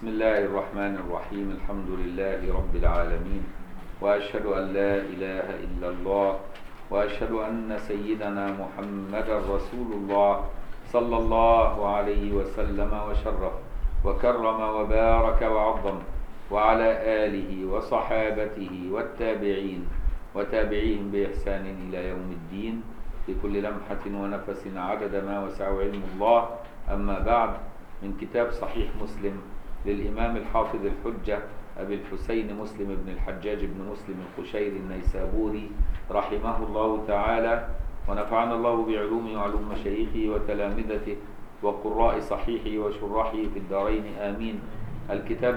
بسم الله الرحمن الرحيم. الحمد لله رب العالمين، وأشهد أن لا إله إلا الله، وأشهد أن سيدنا محمدا رسول الله صلى الله عليه وسلم وشرف وكرم وبارك وعظم، وعلى آله وصحابته والتابعين وتابعيهم بإحسان إلى يوم الدين بكل لمحة ونفس عدد ما وسع علم الله. أما بعد، من كتاب صحيح مسلم للإمام الحافظ الحجة أبي الحسين مسلم بن الحجاج بن مسلم القشيري النيسابوري رحمه الله تعالى، ونفعنا الله بعلومه وعلوم مشايخه وتلامذته وقراء صحيحه وشراحه في الدارين آمين. الكتاب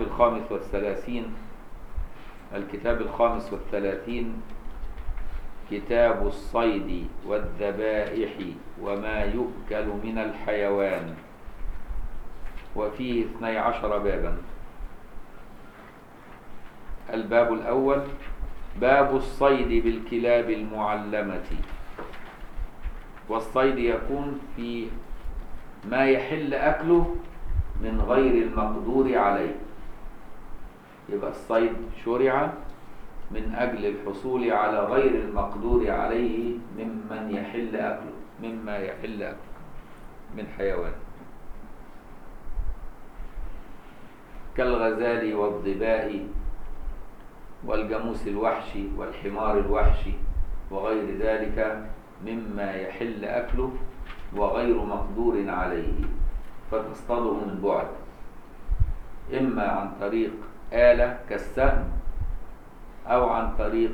الخامس والثلاثين، كتاب الصيد والذبائح وما يؤكل من الحيوان، وفيه 12 بابا. الباب الأول باب الصيد بالكلاب المعلمة. والصيد يكون في ما يحل أكله من غير المقدور عليه، يبقى الصيد شرع من أجل الحصول على غير المقدور عليه مما يحل أكله من حيوان، كالغزال والظباء والجاموس الوحشي والحمار الوحشي وغير ذلك مما يحل أكله وغير مقدور عليه، فتصطاده من بعد، إما عن طريق آلة كالسهم، أو عن طريق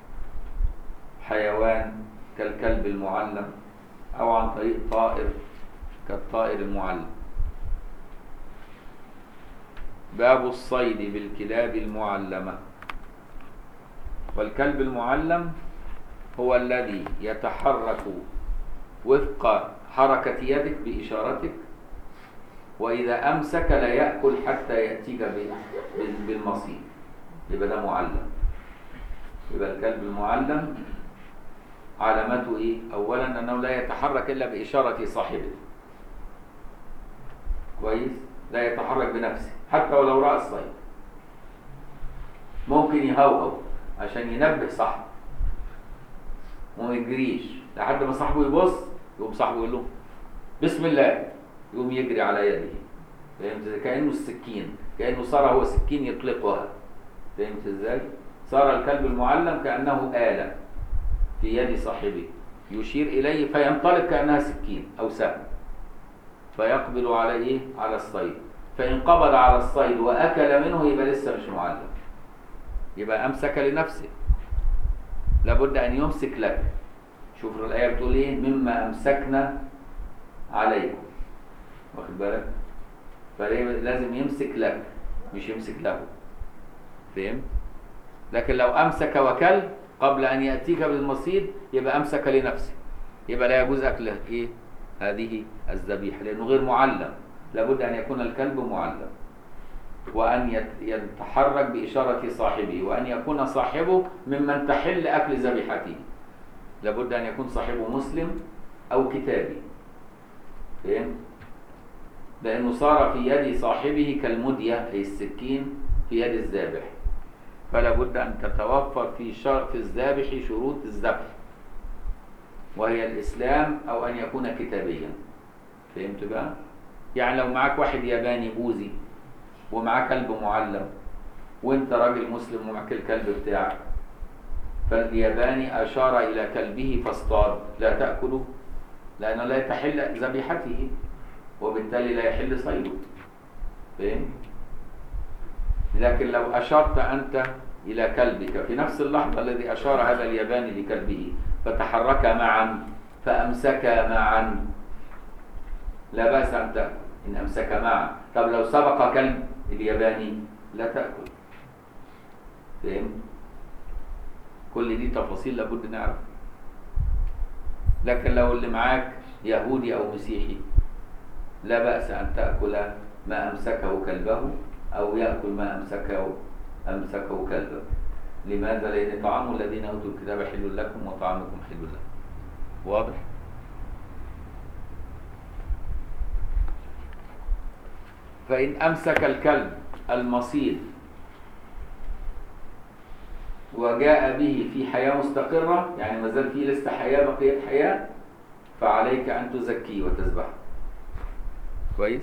حيوان كالكلب المعلم، أو عن طريق طائر كالطائر المعلم. باب الصيد بالكلاب المعلمة. والكلب المعلم هو الذي يتحرك وفق حركة يدك بإشارتك، وإذا أمسك لا يأكل حتى يأتيك بالمصيد، يبقى ده معلم. يبقى الكلب المعلم علامته إيه؟ أولا أنه لا يتحرك إلا بإشارة صاحبه، كويس؟ لا يتحرك بنفسه حتى ولو رأى الصيد، ممكن يهوهو عشان ينبه صاحبه وما يجريش لحد ما صاحبه يبص، يقوم صاحبه يقول له بسم الله، يقوم يجري على يده. فهمت؟ كأنه السكين، كأنه صار هو سكين يطلقها. فهمت ازاي؟ صار الكلب المعلم كأنه آلة في يد صاحبه يشير إليه فينطلق كأنها سكين أو سهم، فيقبل على إيه؟ على الصيد. فإن قبض على الصيد وأكل منه يبقى لسه مش معلم، يبقى أمسك لنفسه. لابد أن يمسك لك. شوف الآية بتقول إيه؟ مما أمسكنا عليكم، واخد بالك؟ فلازم يمسك لك مش يمسك له. فهم؟ لكن لو أمسك وكل قبل أن يأتيك بالمصيد يبقى أمسك لنفسه، يبقى لا يجوز أكله إيه؟ هذه الذبيحة، لأنه غير معلم. لابد أن يكون الكلب معلم، وأن يتحرك بإشارة صاحبه، وأن يكون صاحبه ممن تحل أكل ذبيحته. لابد أن يكون صاحبه مسلم أو كتابي. فهم؟ لأنه صار في يد صاحبه كالمدية أي السكين في يد الذابح، فلا بد أن تتوفر في الذابح شروط الذبح، وهي الإسلام أو أن يكون كتابيا. فهمت بقى؟ يعني لو معاك واحد ياباني بوذي ومعاه كلب معلم، وانت راجل مسلم ومعك الكلب بتاعك، فالياباني أشار إلى كلبه فاصطاد، لا تأكله لأنه لا تحل ذبيحته، وبالتالي لا يحل صيده. فهم؟ لكن لو أشرت أنت إلى كلبك في نفس اللحظة الذي أشار هذا الياباني لكلبه، فتحركا معا فأمسكا معا، لا بأس أن تأكل إن أمسكا معا. طب لو سبق كلب الياباني لا تأكل. فهم؟ كل دي تفاصيل لابد نعرف. لكن لو اللي معاك يهودي أو مسيحي لا بأس أن تأكل ما أمسكه كلبه، أو يأكل ما أمسكه كلبه. لماذا؟ لأن طعام الذين أوتوا الكتاب حل لكم وطعامكم حل لهم. واضح؟ فإن أمسك الكلب المصيد وجاء به في حياة مستقرة، يعني ما زال فيه لسه حياة بقية حياة، فعليك أن تزكيه وتذبحه. كويس.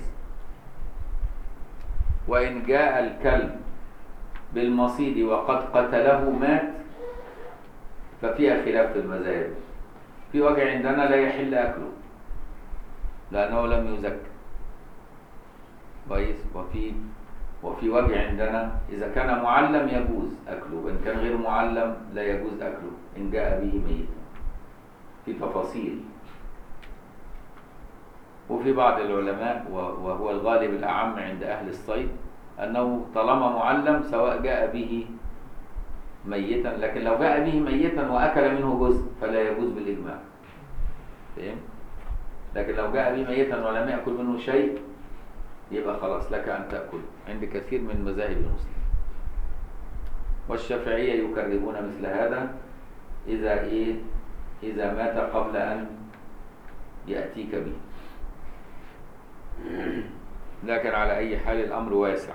وإن جاء الكلب بالمصيد وقد قتله مات ففيها خلاف في المذاهب. في وجه عندنا لا يحل أكله لأنه لم يزكى. كويس. وفي وجه عندنا إذا كان معلم يجوز أكله، وإن كان غير معلم لا يجوز أكله إن جاء به ميتا. في تفاصيل. وفي بعض العلماء وهو الغالب الأعم عند أهل الصيد أنه طالما معلم سواء جاء به ميتا، لكن لو جاء به ميتا وأكل منه جزء فلا يجوز بالإجماع. فهم؟ لكن لو جاء به ميتا ولم يأكل منه شيء يبقى خلاص لك أن تأكل عند كثير من مذاهب المسلمين. والشافعية يكرهون مثل هذا إذا مات قبل أن يأتيك به. لكن على أي حال الأمر واسع.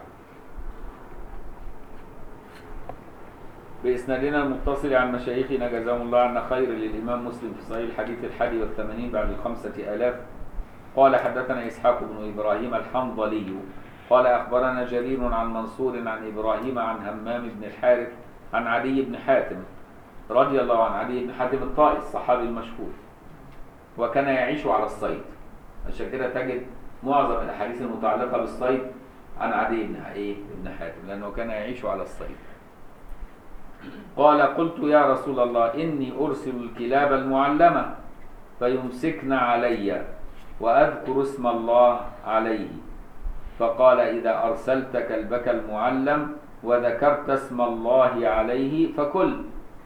بإسنادنا المتصل عن مشايخنا جزاهم الله عنا خير للإمام مسلم في صحيح الحديث 81 بعد 5000 قال حدثنا إسحاق بن إبراهيم الحنظلي قال أخبرنا جرير عن منصور عن إبراهيم عن همام بن الحارث عن عدي بن حاتم رضي الله عن عدي بن حاتم الطائي الصحابي المشهور، وكان يعيش على الصيد. عشان كده تجد معظم الأحاديث المتعلقة بالصيد عن عدي بن حاتم لأنه كان يعيش على الصيد. قال قلت يا رسول الله إني أرسل الكلاب المعلمة فيمسكن علي وأذكر اسم الله عليه، فقال إذا أرسلت كلبك المعلم وذكرت اسم الله عليه فكل.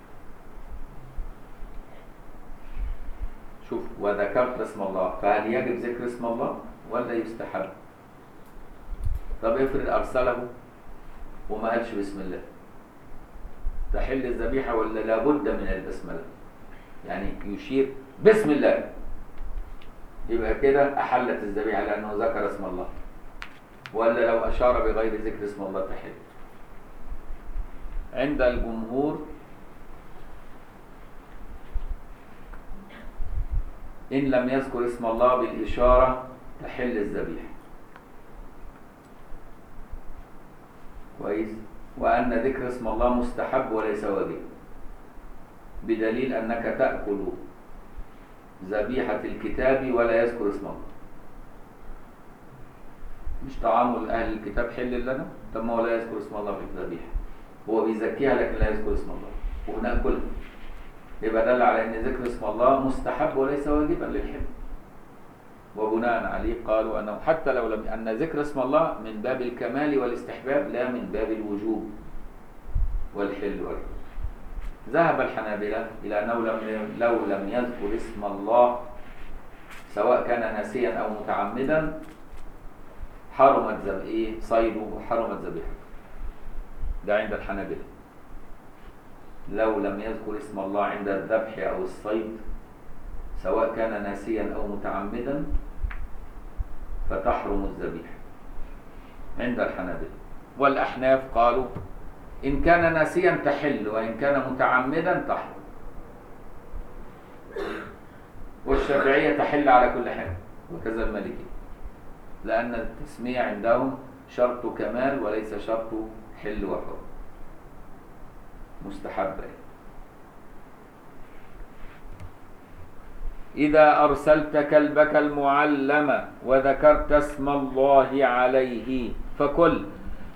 شوف، وذكرت اسم الله، فهل يجب ذكر اسم الله ولا يستحب؟ طب افرض أرسله وما قالش بسم الله، تحل الذبيحة ولا لابد من البسملة؟ يعني يشير بسم الله يبقى كده أحلت الذبيحة لأنه ذكر اسم الله، ولا لو أشار بغير ذكر اسم الله تحل؟ عند الجمهور إن لم يذكر اسم الله بالإشارة تحل الذبيحة. كويس. وأن ذكر اسم الله مستحب وليس واجب، بدليل أنك تأكل ذبيحة الكتاب ولا يذكر اسم الله. مش طعام أهل الكتاب حل لنا؟ طب ما هو لا يذكر اسم الله في الذبيحة، هو بيزكيها لكن لا يذكر اسم الله ونأكلها، يبقى دل على أن ذكر اسم الله مستحب وليس واجبا للحل. وبناء عليه قالوا أنه حتى لو لم أن ذكر اسم الله من باب الكمال والاستحباب لا من باب الوجوب والحل والحل. ذهب الحنابلة إلى أنه لو لم يذكر اسم الله سواء كان ناسيا أو متعمدا حرمت صيده وحرمت ذبيحته. ده عند الحنابلة، لو لم يذكر اسم الله عند الذبح أو الصيد سواء كان ناسيا أو متعمدا فتحرم الذبيحة عند الحنابلة. والأحناف قالوا إن كان ناسيا تحل وإن كان متعمدا تحرم. والشافعية تحل على كل حال وكذا المالكي، لأن التسمية عندهم شرط كمال وليس شرط حل وحرم، مستحبة. إذا أرسلت كلبك المعلم وذكرت اسم الله عليه فكل.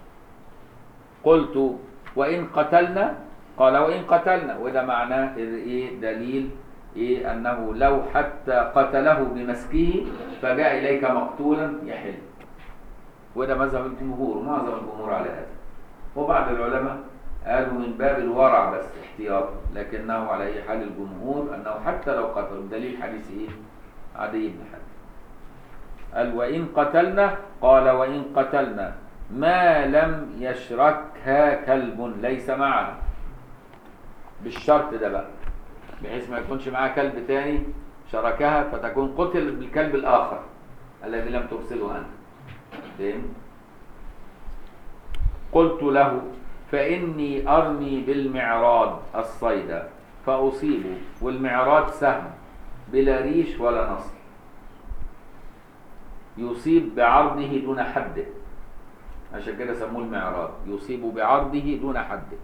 قلت وإن قتلنا؟ قال وإن قتلنا، وده معناه دليل أنه لو حتى قتله بمسكه فجاء إليك مقتولا يحل. وده مذهب الجمهور ومعظم الجمهور على هذا. وبعض العلماء قالوا من باب الورع بس احتياط، لكنه على أي حال الجمهور أنه حتى لو قتل، دليل حديث عدي بن حاتم قال وإن قتلنا، قال وإن قتلنا ما لم يشركها كلب ليس معها، بالشرط ده بقى بحيث ما يكونش معها كلب تاني شركها فتكون قتل بالكلب الآخر الذي لم ترسله أنت. فهم؟ قلت له فإني أرمي بالمعراض الصيد فأصيب، والمعراض سهم بلا ريش ولا نصر، يصيب بعرضه دون حده، عشان كده سموه المعراض، يصيب بعرضه دون حده.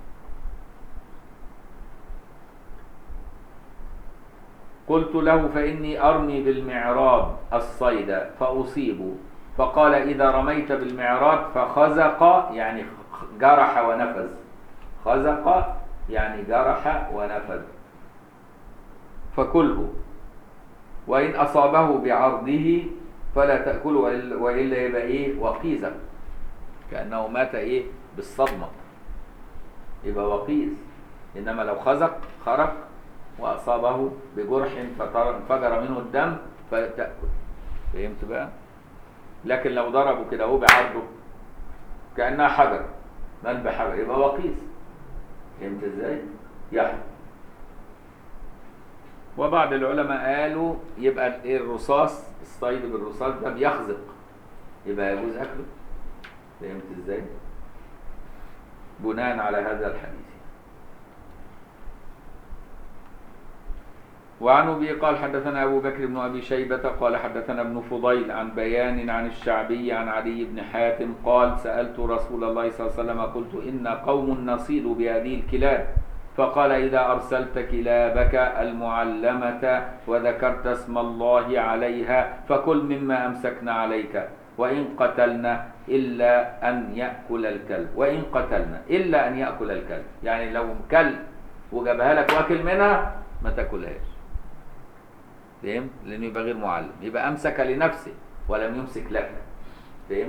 قلت له فإني أرمي بالمعراض الصيد فأصيب، فقال إذا رميت بالمعراض فخزق يعني جرح ونفذ، خزق يعني جرح ونفذ، فكله، وإن أصابه بعرضه فلا تأكله وإلا يبقى إيه وقيزة، كأنه مات إيه بالصدمة، يبقى وقيز. إنما لو خزق خرق وأصابه بجرح فانفجر منه الدم فتأكل. فهمت بقى؟ لكن لو ضربه كده هو بعرضه كأنها حجر، مال بحجر، يبقى وقيز. فهمت ازاي؟ يحرم. وبعض العلماء قالوا يبقى ايه الرصاص، الصيد بالرصاص ده بيخزق، يبقى يجوز أكله. فهمت ازاي؟ بناء على هذا الحديث. وعن أبي قال حدثنا أبو بكر بن أبي شيبة قال حدثنا ابن فضيل عن بيان عن الشعبي عن علي بن حاتم قال سألت رسول الله صلى الله عليه وسلم قلت إن قوم نصيد بهذه الكلاب، فقال إذا أرسلت كلابك المعلمة وذكرت اسم الله عليها فكل مما أمسكنا عليك، وإن قتلنا إلا أن يأكل الكلب، وإن قتلنا إلا أن يأكل الكلب، يعني لو كلب وجابها لك واكل منها ما تاكلهاش. فهم؟ لأنه يبقى غير معلم، يبقى أمسك لنفسه ولم يمسك لك. فهم؟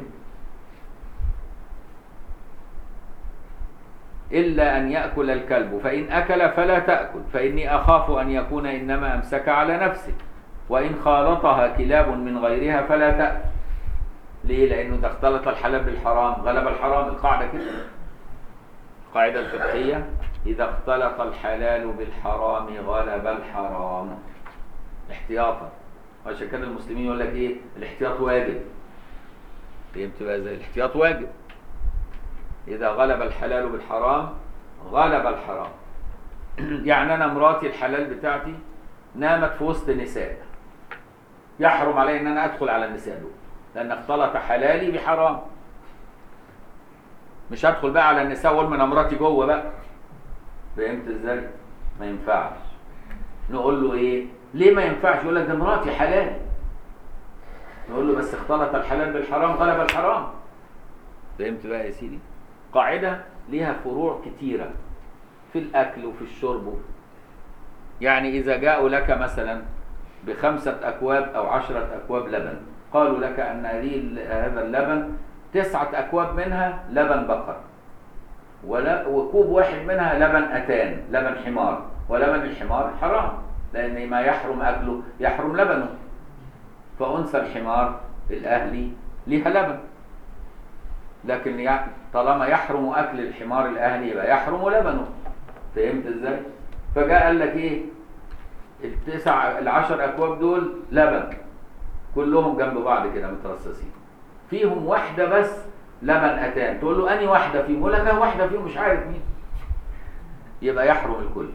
إلا أن يأكل الكلب، فإن أكل فلا تأكل، فإني أخاف أن يكون إنما أمسك على نفسه، وإن خالطها كلاب من غيرها فلا تأكل. ليه؟ لأنه إذا اختلط الحلال بالحرام غلب الحرام، القاعدة كده، القاعدة الفقهية إذا اختلط الحلال بالحرام غلب الحرام احتياطا. عشان كده المسلمين يقول لك ايه؟ الاحتياط واجب. فهمت بقى ازاي؟ الاحتياط واجب. اذا غلب الحلال بالحرام غلب الحرام. يعني انا مراتي الحلال بتاعتي نامت في وسط نساء، يحرم علي ان انا ادخل على النساء دول، لان اختلط حلالي بحرام. مش هدخل بقى على النساء واقول انا مراتي جوه بقى. فهمت ازاي؟ ما ينفعش. نقول له ايه؟ ليه ما ينفعش؟ يقول لك ده مراتي حلال. نقول له بس اختلط الحلال بالحرام غلب الحرام. فهمت بقى يا سيدي؟ قاعدة ليها فروع كتيرة في الأكل وفي الشرب. يعني إذا جاءوا لك مثلا ب5 أكواب أو 10 أكواب لبن، قالوا لك أن هذا اللبن 9 أكواب منها لبن بقر، وكوب واحد منها لبن أتان، لبن حمار، ولبن الحمار حرام، لأن ما يحرم أكله يحرم لبنه. فأنثى الحمار الأهلي ليها لبن، لكن طالما يحرم أكل الحمار الأهلي يبقى يحرم لبنه. فهمت إزاي؟ فجاء قال لك إيه؟ ال10 أكواب دول لبن كلهم جنب بعض كده مترصصين، فيهم واحدة بس لبن أتان، تقول له أني واحدة فيهم؟ يقول لك واحدة فيهم مش عارف مين. يبقى يحرم الكل.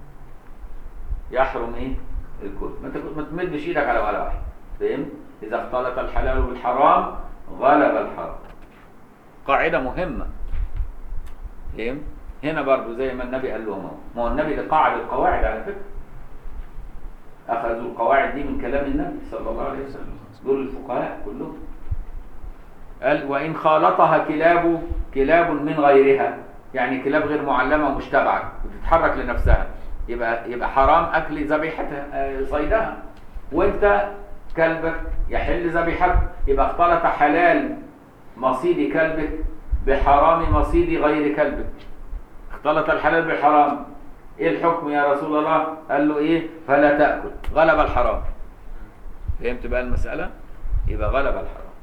يحرم إيه؟ الكل. ما تمدش إيدك على ولا واحد. فهمت؟ إذا اختلط الحلال بالحرام غلب الحرام. قاعدة مهمة. فهمت؟ هنا برضو زي ما النبي قال لهم، ما هو النبي ده قاعد القواعد على فكرة. أخذوا القواعد دي من كلام النبي صلى الله عليه وسلم، دول الفقهاء كلهم. قال وإن خالطها كلاب من غيرها، يعني كلاب غير معلمة ومشتبعة بتتحرك لنفسها، يبقى حرام أكل ذبيحتها صيدها. وأنت كلبك يحل ذبيحتك، يبقى اختلط حلال مصيد كلبك بحرام مصيد غير كلبك. اختلط الحلال بالحرام، ايه الحكم يا رسول الله؟ قال له ايه؟ فلا تأكل، غلب الحرام. فهمت بقى المسألة؟ يبقى غلب الحرام.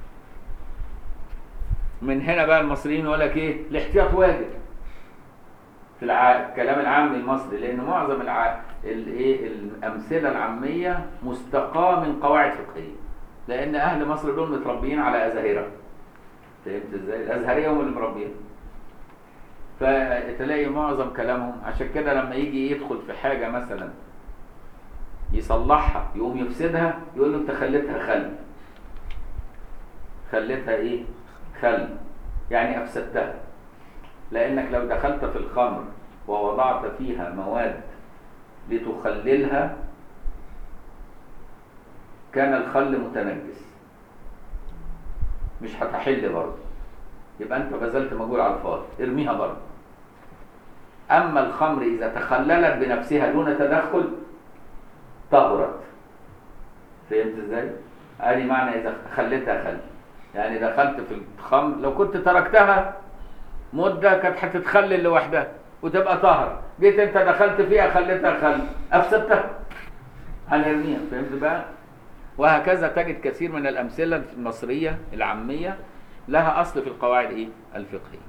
من هنا بقى المصريين يقول لك ايه؟ الاحتياط واجب في الكلام العامي المصري، لان معظم الامثله العاميه مستقاه من قواعد فقهيه، لان اهل مصر دول متربيين على ازاهره. فهمت ازاي؟ الازهريه هم اللي مربيين. فتلاقي معظم كلامهم عشان كده لما يجي يدخل في حاجه مثلا يصلحها يقوم يفسدها، يقول له انت خليتها خل. خليتها ايه؟ خل، يعني افسدتها. لانك لو دخلت في الخمر ووضعت فيها مواد لتخللها كان الخل متنجس، مش هتحل برضه، يبقى انت بذلت مجهود على الفاضي، ارميها برضه. اما الخمر اذا تخللت بنفسها دون تدخل طهرت. فهمت ازاي؟ ادي معنى اذا خليتها خل، يعني دخلت في الخمر، لو كنت تركتها مده كانت هتتخلل لوحدها وتبقى طاهره، جيت انت دخلت فيها خليتها خل، افسدتها، هنرميها. فهمت بقى؟ وهكذا تجد كثير من الامثله المصريه العاميه لها اصل في القواعد ايه؟ الفقهيه.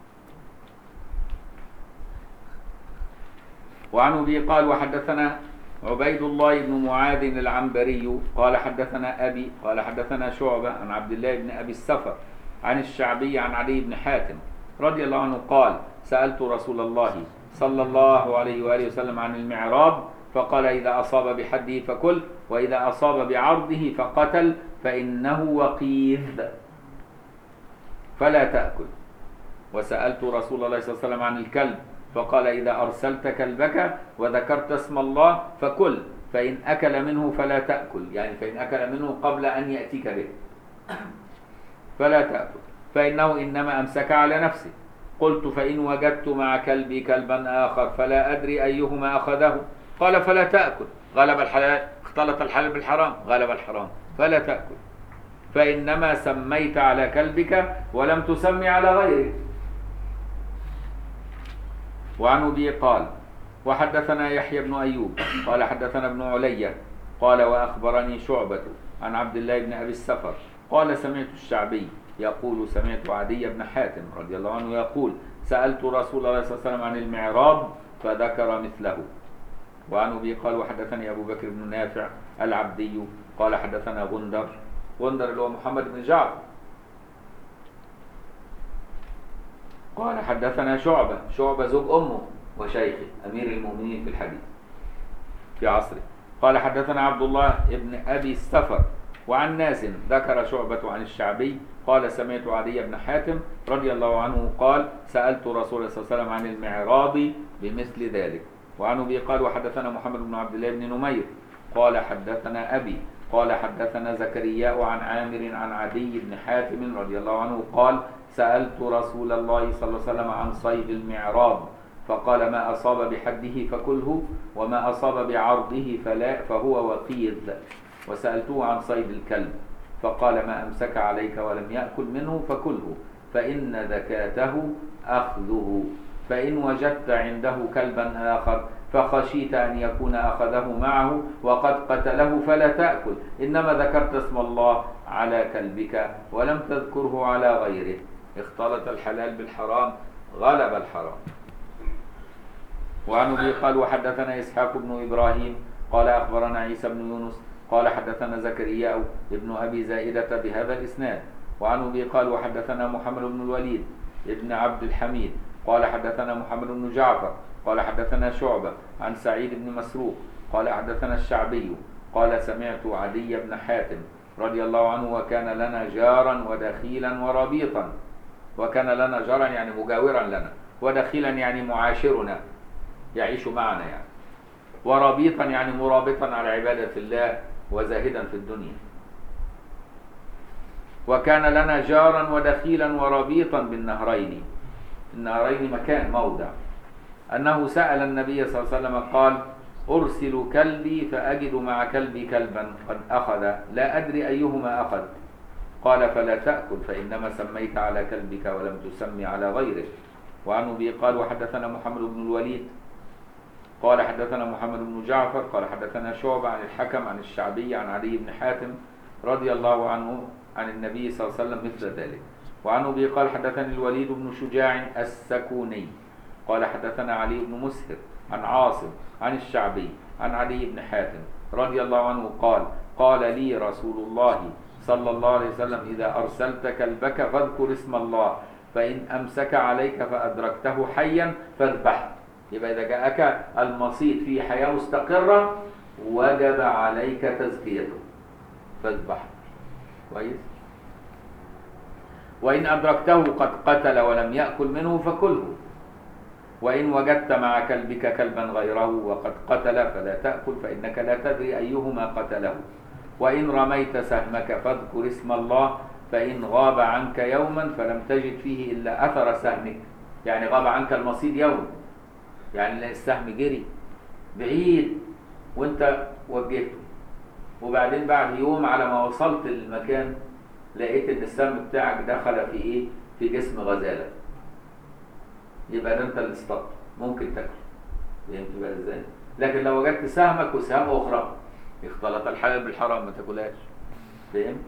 وعن ابي قال وحدثنا عبيد الله بن معاذ العنبري قال حدثنا ابي قال حدثنا شعبه عن عبد الله بن ابي السفر عن الشعبي عن علي بن حاتم رضي الله عنه قال سالت رسول الله صلى الله عليه واله وسلم عن المعراض فقال اذا اصاب بحده فكل واذا اصاب بعرضه فقتل فانه وقيذ فلا تاكل. وسالت رسول الله صلى الله عليه وسلم عن الكلب فقال إذا أرسلت كلبك وذكرت اسم الله فكل فإن أكل منه فلا تأكل، يعني فإن أكل منه قبل أن يأتيك به فلا تأكل فإنه إنما أمسك على نفسه. قلت فإن وجدت مع كلبي كلبا آخر فلا أدري أيهما أخذه قال فلا تأكل. غلب الحلال، اختلط الحلال بالحرام، غلب الحرام فلا تأكل فإنما سميت على كلبك ولم تسمي على غيره. وعن أبي قال وحدثنا يحيى بن أيوب قال حدثنا ابن علي قال وأخبرني شعبة عن عبد الله بن أبي السفر قال سمعت الشعبي يقول سمعت عدي بن حاتم رضي الله عنه يقول سألت رسول الله صلى الله عليه وسلم عن المعراض فذكر مثله. وعن أبي قال وحدثني أبو بكر بن نافع العبدي قال حدثنا غندر اللي هو محمد بن جعفر قال حدثنا شعبة زوج أمه وشيخه أمير المؤمنين في الحديث في عصره قال حدثنا عبد الله ابن أبي السفر وعن ناس ذكر شعبة عن الشعبي قال سمعت عدي بن حاتم رضي الله عنه قال سألت رسول الله صلى الله عليه وسلم عن المعراض بمثل ذلك. وعن أبي قال وحدثنا محمد بن عبد الله بن نمير قال حدثنا أبي قال حدثنا زكريا عن عامر عن عدي بن حاتم رضي الله عنه قال سألت رسول الله صلى الله عليه وسلم عن صيد المعراض فقال ما أصاب بحده فكله وما أصاب بعرضه فهو وقيذ. وسألته عن صيد الكلب فقال ما أمسك عليك ولم يأكل منه فكله فإن زكاته أخذه فإن وجدت عنده كلبا آخر فخشيت أن يكون أخذه معه وقد قتله فلا تأكل إنما ذكرت اسم الله على كلبك ولم تذكره على غيره. اختلط الحلال بالحرام غلب الحرام. وعن أبي قال وحدثنا إسحاق بن إبراهيم قال أخبرنا عيسى بن يونس قال حدثنا زكريا ابن أبي زائدة بهذا الإسناد. وعن أبي قال وحدثنا محمد بن الوليد ابن عبد الحميد قال حدثنا محمد بن جعفر قال حدثنا شعبة عن سعيد بن مسروق قال حدثنا الشعبي قال سمعت عدي بن حاتم رضي الله عنه وكان لنا جارا ودخيلا وربيطا. وكان لنا جارا يعني مجاورا لنا، ودخيلا يعني معاشرنا يعيش معنا يعني، وربيطا يعني مرابطا على عبادة الله وزاهدا في الدنيا. وكان لنا جارا ودخيلا وربيطا بالنهرين، النهرين مكان موضع، أنه سأل النبي صلى الله عليه وسلم قال أرسل كلبي فأجد مع كلبي كلبا قد أخذ لا أدري أيهما أخذ قال فلا تأكل فإنما سميت على كلبك ولم تسمي على غيره. وعن أبي قال وحدثنا محمد بن الوليد قال حدثنا محمد بن جعفر قال حدثنا شعبة عن الحكم عن الشعبي عن علي بن حاتم رضي الله عنه عن النبي صلى الله عليه وسلم مثل ذلك. وعن أبي قال حدثني الوليد بن شجاع السكوني قال حدثنا علي بن مسهر عن عاصم عن الشعبي عن علي بن حاتم رضي الله عنه قال قال لي رسول الله صلى الله عليه وسلم: إذا أرسلت كلبك فاذكر اسم الله، فإن أمسك عليك فأدركته حيا فاذبحه. يبقى إذا جاءك المصيد في حياة مستقرة وجب عليك تزكيته فاذبحه. كويس. وإن أدركته قد قتل ولم يأكل منه فكله. وإن وجدت مع كلبك كلبا غيره وقد قتل فلا تأكل، فإنك لا تدري أيهما قتله. وإن رميت سهمك فاذكر اسم الله، فإن غاب عنك يوما فلم تجد فيه إلا أثر سهمك. يعني غاب عنك المصيد يوم، يعني السهم جري بعيد وانت وجهته، وبعدين بعد يوم على ما وصلت المكان لقيت ان السهم بتاعك دخل في ايه؟ في جسم غزالة، يبقى ده انت اللي اصطدت، ممكن تاكل. فهمت بقى ازاي؟ لكن لو وجدت سهمك وسهام اخرى اختلط الحلال بالحرام ما تاكلهاش. فهمت؟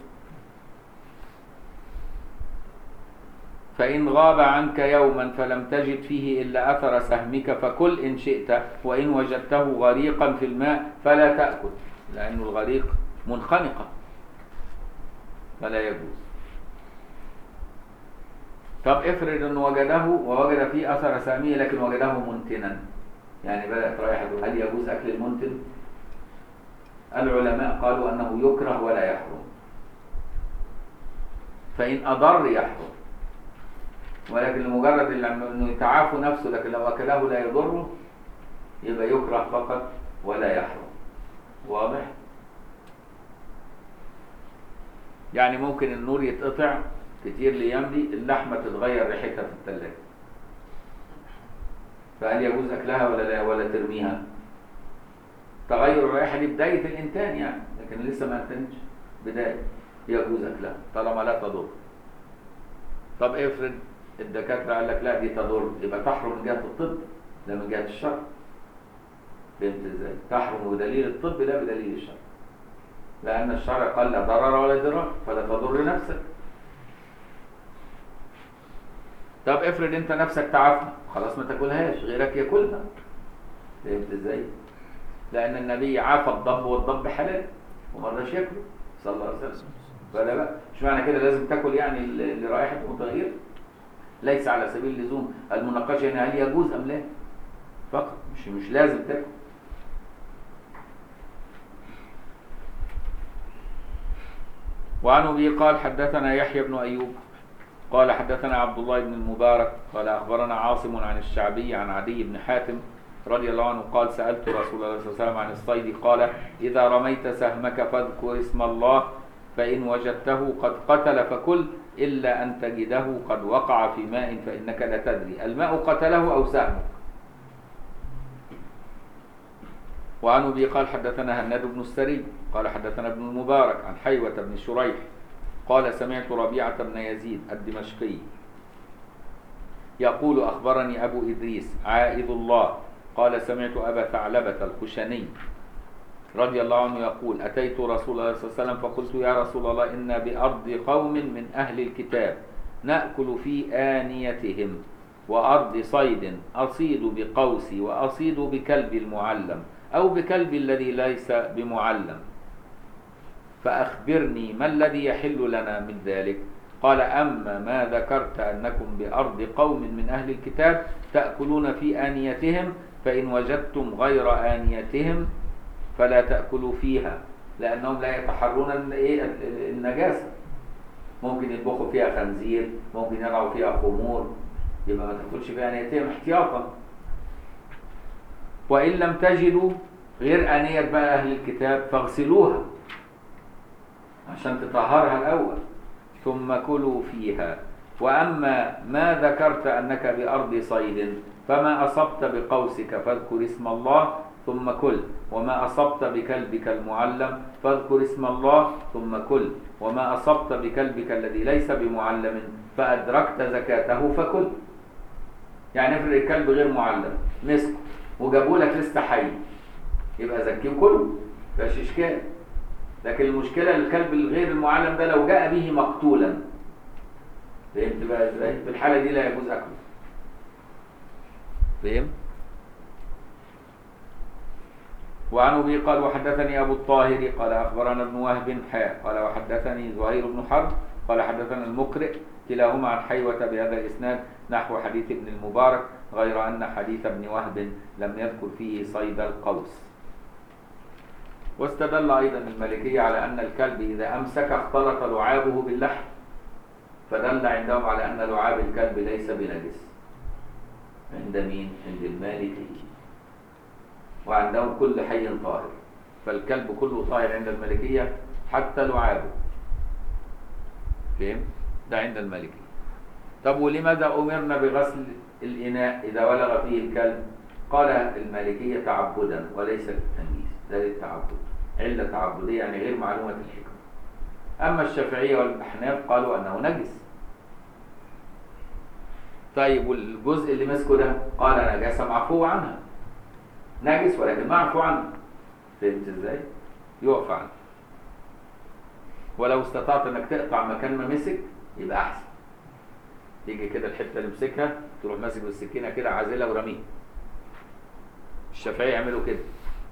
فإن غاب عنك يوما فلم تجد فيه إلا أثر سهمك فكل إن شئت، وإن وجدته غريقا في الماء فلا تأكل، لأن الغريق منخنقة فلا يجوز. طب افرض أنه وجده ووجد فيه أثر سهمه لكن وجده منتنا، يعني بدأت رائحته، هل يجوز أكل المنتن؟ العلماء قالوا أنه يكره ولا يحرم، فإن أضر يحرم، ولكن لمجرد انه يتعافى نفسه، لكن لو اكله لا يضره يبقى يكره فقط ولا يحرم. واضح؟ يعني ممكن النور يتقطع كتير ليمضي، اللحمه تتغير ريحتها في الثلاجه، فهل يجوز اكلها ولا لا، ولا ترميها؟ تغير الرائحه دي بدايه الانتان يعني، لكن لسه ما انتنش بدايه، يجوز اكلها طالما لا تضر. طب افرض الدكاتره قال لك لا دي تضر، يبقى تحرم من جهه الطب لا من جهه الشرع. فهمت ازاي؟ تحرم بدليل الطب لا بدليل الشرع، لان الشرع قال لا ضرر ولا ضرار فلا تضر نفسك. طب افرض انت نفسك تعافى خلاص ما تاكلهاش، غيرك ياكلها. فهمت ازاي؟ لان النبي عافى الضب والضب حلال وما رضاش ياكله صلى الله عليه وسلم. فلا بقى مش معنى كده لازم تاكل يعني اللي رائحته متغيره، ليس على سبيل اللزوم المناقشه يعني هل يجوز ام لا فقط، مش لازم تاكل. وعن ابي قال حدثنا يحيى بن ايوب قال حدثنا عبد الله بن المبارك قال اخبرنا عاصم عن الشعبي عن عدي بن حاتم رضي الله عنه قال سألت رسول الله صلى الله عليه وسلم عن الصيد قال إذا رميت سهمك فاذكر اسم الله، فإن وجدته قد قتل فكل إلا أن تجده قد وقع في ماء فإنك لا تدري الماء قتله أو سهمك. وعن أبي قال حدثنا هناد بن السري قال حدثنا ابن المبارك عن حيوة بن شريح قال سمعت ربيعة بن يزيد الدمشقي يقول أخبرني أبو إدريس عائذ الله قال سمعت أبا ثعلبة الخشني رضي الله عنه يقول أتيت رسول الله صلى الله عليه وسلم فقلت يا رسول الله إنا بأرض قوم من أهل الكتاب نأكل في آنيتهم وأرض صيد أصيد بقوسي وأصيد بكلب المعلم أو بكلب الذي ليس بمعلم، فأخبرني ما الذي يحل لنا من ذلك؟ قال أما ما ذكرت أنكم بأرض قوم من أهل الكتاب تأكلون في آنيتهم، فإن وجدتم غير آنيتهم فلا تأكلوا فيها، لأنهم لا يتحرون النجاسة، ممكن يطبخوا فيها خنزير، ممكن يرعوا فيها خمور، يبقى ما تأكلش في آنيتهم احتياطا. وإن لم تجدوا غير آنية بقى أهل الكتاب فاغسلوها عشان تطهرها الأول ثم كلوا فيها. وأما ما ذكرت أنك بأرض صيد فما أصبت بقوسك فاذكر اسم الله ثم كل، وما أصبت بكلبك المعلم فاذكر اسم الله ثم كل، وما أصبت بكلبك الذي ليس بمعلم فأدركت زكاته فكل. يعني افرض الكلب غير معلم مسكه وجابوا لك لسه حي يبقى زكيه كله مفيش إشكال، لكن المشكلة الكلب الغير المعلم ده لو جاء به مقتولا، فهمت بقى ازاي؟ في الحالة دي لا يجوز أكله. فهم؟ وعن أبي قال وحدثني أبو الطاهر قال أخبرنا ابن وهب قال وحدثني زهير بن حرب قال حدثنا المقرئ كلاهما عن حيوة بهذا الإسناد نحو حديث ابن المبارك غير أن حديث ابن وهب لم يذكر فيه صيد القوس. واستدل أيضا المالكية على أن الكلب إذا أمسك اختلط لعابه باللحم، فدل عندهم على أن لعاب الكلب ليس بنجس. عند مين؟ عند المالكية. وعندهم كل حي طاهر، فالكلب كله طاهر عند المالكية حتى لعابه. فهم؟ ده عند المالكية. طب ولماذا أمرنا بغسل الإناء إذا ولغ فيه الكلب؟ قال المالكية تعبدا وليس للتمييز، ده للتعبد، علة تعبدية يعني غير معلومة الحكمة. أما الشافعية والأحناف قالوا أنه نجس. طيب والجزء اللي مسكه ده قال نجاسة معفو عنها، نجس ولكن معفو عنه. فهمت ازاي؟ يعفى عنه. ولو استطعت انك تقطع مكان ما مسك يبقى احسن. تيجي كده الحته اللي مسكها تروح ماسك بالسكينه كده عازلها ورميها. الشافعيه يعملوا كده.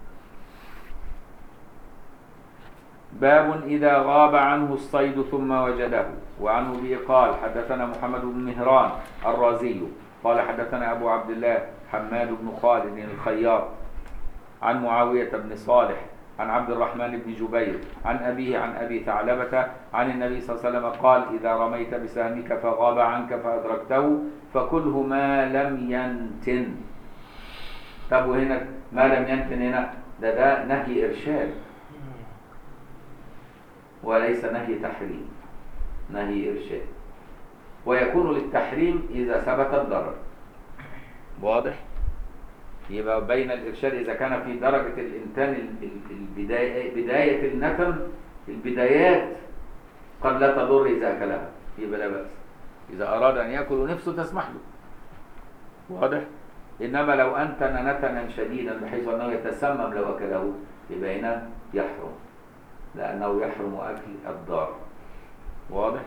باب إذا غاب عنه الصيد ثم وجده. وعنه به قال حدثنا محمد بن مهران الرازي قال حدثنا أبو عبد الله حماد بن خالد الخياط عن معاوية بن صالح عن عبد الرحمن بن جبير عن أبيه عن أبي ثعلبة عن النبي صلى الله عليه وسلم قال إذا رميت بسهمك فغاب عنك فأدركته فكله ما لم ينتن. طب وهنا ما لم ينتن هنا ده نهي إرشاد وليس نهي تحريم، نهي إرشاد. ويكون للتحريم إذا ثبت الضرر. واضح؟ يبقى بين الإرشاد إذا كان في درجة الإنتان بداية النتن، البدايات قد لا تضر إذا أكلها يبقى لا بأس، إذا أراد أن يأكل نفسه تسمح له. واضح؟ إنما لو أنتن نتنا شديدا بحيث أنه يتسمم لو أكله يبقى هنا يحرم، لأنه يحرم أكل الضار. واضح؟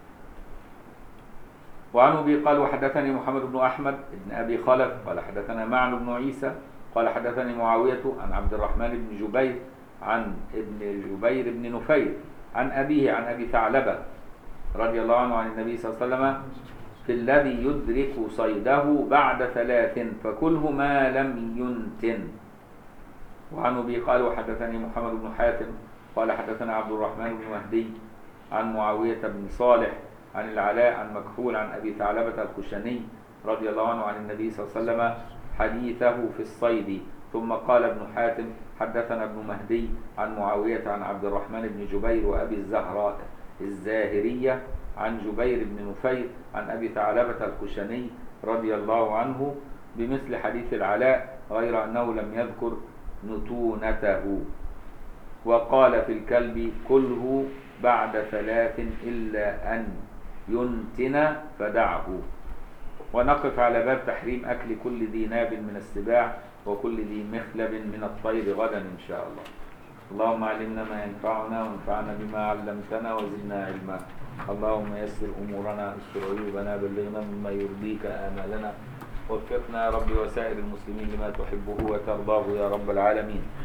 وعنه به قال وحدثني محمد بن أحمد بن أبي خلف قال حدثنا معن بن عيسى قال حدثني معاوية عن عبد الرحمن بن جبير عن ابن جبير بن نفير عن أبيه عن أبي ثعلبة رضي الله عنه عن النبي صلى الله عليه وسلم في الذي يدرك صيده بعد 3 فكله ما لم ينتن. وعنه به قال وحدثني محمد بن حاتم قال حدثنا عبد الرحمن بن مهدي عن معاوية بن صالح عن العلاء عن مكحول عن أبي ثعلبة الخشني رضي الله عنه عن النبي صلى الله عليه وسلم حديثه في الصيد. ثم قال ابن حاتم حدثنا ابن مهدي عن معاوية عن عبد الرحمن بن جبير وأبي الزهراء الزاهرية عن جبير بن نفير عن أبي ثعلبة الخشني رضي الله عنه بمثل حديث العلاء غير أنه لم يذكر نتونته. وقال في الكلب كله بعد 3 إلا أن ينتن فدعه. ونقف على باب تحريم أكل كل ذي ناب من السباع وكل ذي مخلب من الطير غدا إن شاء الله. اللهم علمنا ما ينفعنا وانفعنا بما علمتنا وزدنا علما. اللهم يسر أمورنا استر عيوبنا بلغنا مما يرضيك آمالنا وفقنا يا رب وسائر المسلمين لما تحبه وترضاه يا رب العالمين.